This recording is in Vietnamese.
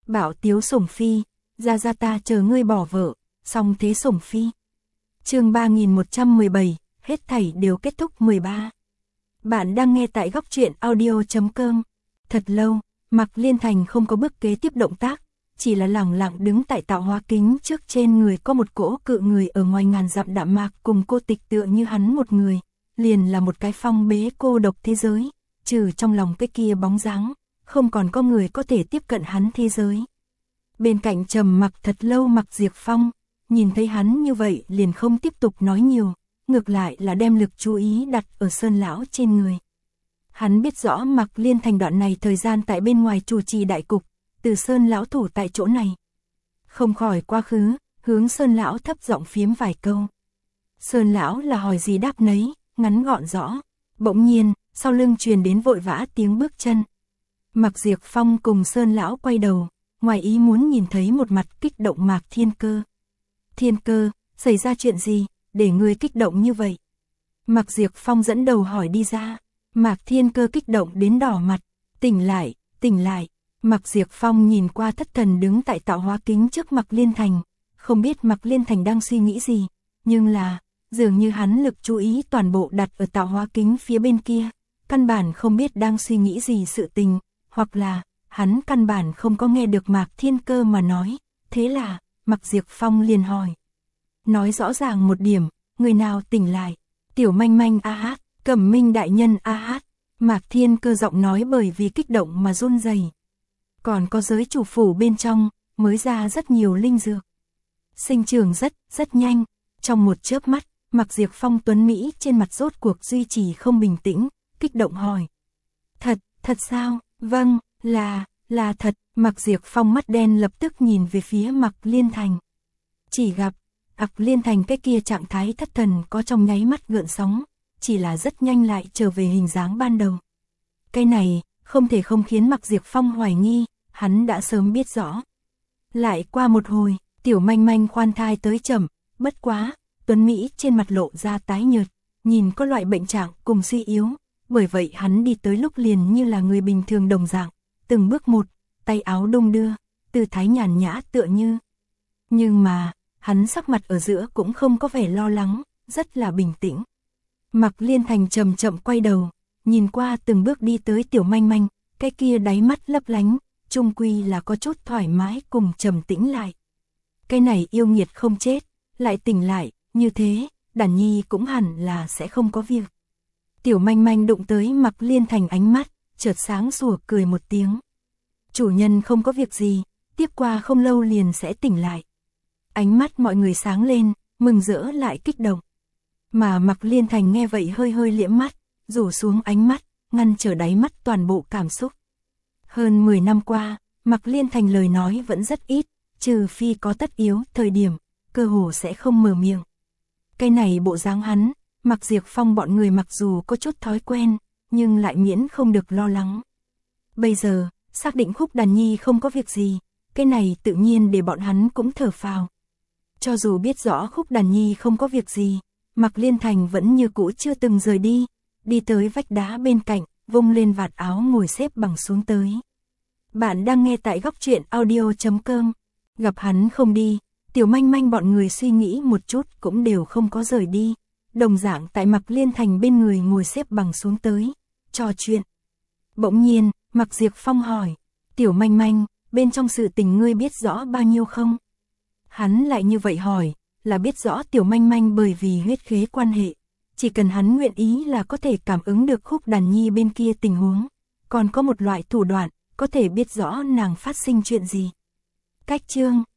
Bảo tiếu sủng phi, ra ta chờ ngươi bỏ vợ, xong thế sủng phi. Chương 3117, hết thảy đều kết thúc 13. Bạn đang nghe tại góc truyện audio.com. Thật lâu, Mạc Liên Thành không có bước kế tiếp động tác, chỉ là lẳng lặng đứng tại tạo hóa kính trước, trên người có một cỗ cự người ở ngoài ngàn dặm đạm mạc cùng cô tịch tựa như hắn một người, liền là một cái phong bế cô độc thế giới, trừ trong lòng cái kia bóng dáng, không còn có người có thể tiếp cận hắn thế giới. Bên cạnh trầm mặc thật lâu Mạc Diệp Phong, nhìn thấy hắn như vậy liền không tiếp tục nói nhiều, ngược lại là đem lực chú ý đặt ở Sơn lão trên người. Hắn biết rõ Mạc Liên Thành đoạn này thời gian tại bên ngoài chủ trì đại cục, từ Sơn lão thủ tại chỗ này. Không khỏi quá khứ, hướng Sơn lão thấp giọng phiếm vài câu. Sơn lão là hỏi gì đáp nấy, ngắn gọn rõ. Bỗng nhiên, sau lưng truyền đến vội vã tiếng bước chân. Mạc Diệp Phong cùng Sơn lão quay đầu, ngoài ý muốn nhìn thấy một mặt kích động Mạc Thiên Cơ. Thiên Cơ, xảy ra chuyện gì, để ngươi kích động như vậy? Mạc Diệp Phong dẫn đầu hỏi đi ra. Mạc Thiên Cơ kích động đến đỏ mặt. Tỉnh lại, tỉnh lại. Mạc Diệp Phong nhìn qua thất thần đứng tại tạo hóa kính trước Mạc Liên Thành. Không biết Mạc Liên Thành đang suy nghĩ gì, nhưng là, dường như hắn lực chú ý toàn bộ đặt ở tạo hóa kính phía bên kia. Căn bản không biết đang suy nghĩ gì sự tình, hoặc là, hắn căn bản không có nghe được Mạc Thiên Cơ mà nói. Thế là, Mạc Diệp Phong liền hỏi. Nói rõ ràng một điểm, người nào tỉnh lại? Tiểu Manh Manh a hát, Cẩm Minh đại nhân a hát. Mạc Thiên Cơ giọng nói bởi vì kích động mà run rẩy. Còn có giới chủ phủ bên trong, mới ra rất nhiều linh dược. Sinh trưởng rất nhanh. Trong một chớp mắt, Mạc Diệp Phong tuấn Mỹ trên mặt rốt cuộc duy trì không bình tĩnh, kích động hỏi. Thật sao? Vâng, là thật. Mạc Diệp Phong mắt đen lập tức nhìn về phía Mạc Liên Thành. Chỉ gặp, Mạc Liên Thành cái kia trạng thái thất thần có trong nháy mắt gợn sóng, chỉ là rất nhanh lại trở về hình dáng ban đầu. Cái này, không thể không khiến Mạc Diệp Phong hoài nghi, hắn đã sớm biết rõ. Lại qua một hồi, Tiểu Manh Manh khoan thai tới chậm, bất quá, tuấn Mỹ trên mặt lộ ra tái nhợt, nhìn có loại bệnh trạng cùng suy yếu, bởi vậy hắn đi tới lúc liền như là người bình thường đồng dạng, từng bước một, tay áo đung đưa, tư thái nhàn nhã tựa như. Nhưng mà, hắn sắc mặt ở giữa cũng không có vẻ lo lắng, rất là bình tĩnh. Mạc Liên Thành chậm chậm quay đầu, nhìn qua từng bước đi tới Tiểu Manh Manh, cái kia đáy mắt lấp lánh, chung quy là có chút thoải mái cùng trầm tĩnh lại. Cái này yêu nghiệt không chết, lại tỉnh lại, như thế, Đản Nhi cũng hẳn là sẽ không có việc. Tiểu Manh Manh đụng tới Mạc Liên Thành ánh mắt, chợt sáng sủa cười một tiếng. Chủ nhân không có việc gì, tiếp qua không lâu liền sẽ tỉnh lại. Ánh mắt mọi người sáng lên, mừng rỡ lại kích động. Mà Mạc Liên Thành nghe vậy hơi hơi liễm mắt, rủ xuống ánh mắt, ngăn trở đáy mắt toàn bộ cảm xúc. Hơn 10 năm qua, Mạc Liên Thành lời nói vẫn rất ít, trừ phi có tất yếu thời điểm, cơ hồ sẽ không mở miệng. Cái này bộ dáng hắn, Mạc Diệp Phong bọn người mặc dù có chút thói quen, nhưng lại miễn không được lo lắng. Bây giờ, xác định Khúc Đàn Nhi không có việc gì, cái này tự nhiên để bọn hắn cũng thở phào. Cho dù biết rõ Khúc Đàn Nhi không có việc gì, Mạc Liên Thành vẫn như cũ chưa từng rời đi, đi tới vách đá bên cạnh, vung lên vạt áo ngồi xếp bằng xuống tới. Bạn đang nghe tại góc truyện audio.com. Gặp hắn không đi, Tiểu Manh Manh bọn người suy nghĩ một chút cũng đều không có rời đi. Đồng dạng tại Mạc Liên Thành bên người ngồi xếp bằng xuống tới, trò chuyện. Bỗng nhiên, Mạc Diệp Phong hỏi, Tiểu Manh Manh, bên trong sự tình ngươi biết rõ bao nhiêu không? Hắn lại như vậy hỏi, là biết rõ Tiểu Manh Manh bởi vì huyết khế quan hệ. Chỉ cần hắn nguyện ý là có thể cảm ứng được Khúc Đàn Nhi bên kia tình huống. Còn có một loại thủ đoạn, có thể biết rõ nàng phát sinh chuyện gì. Cách chương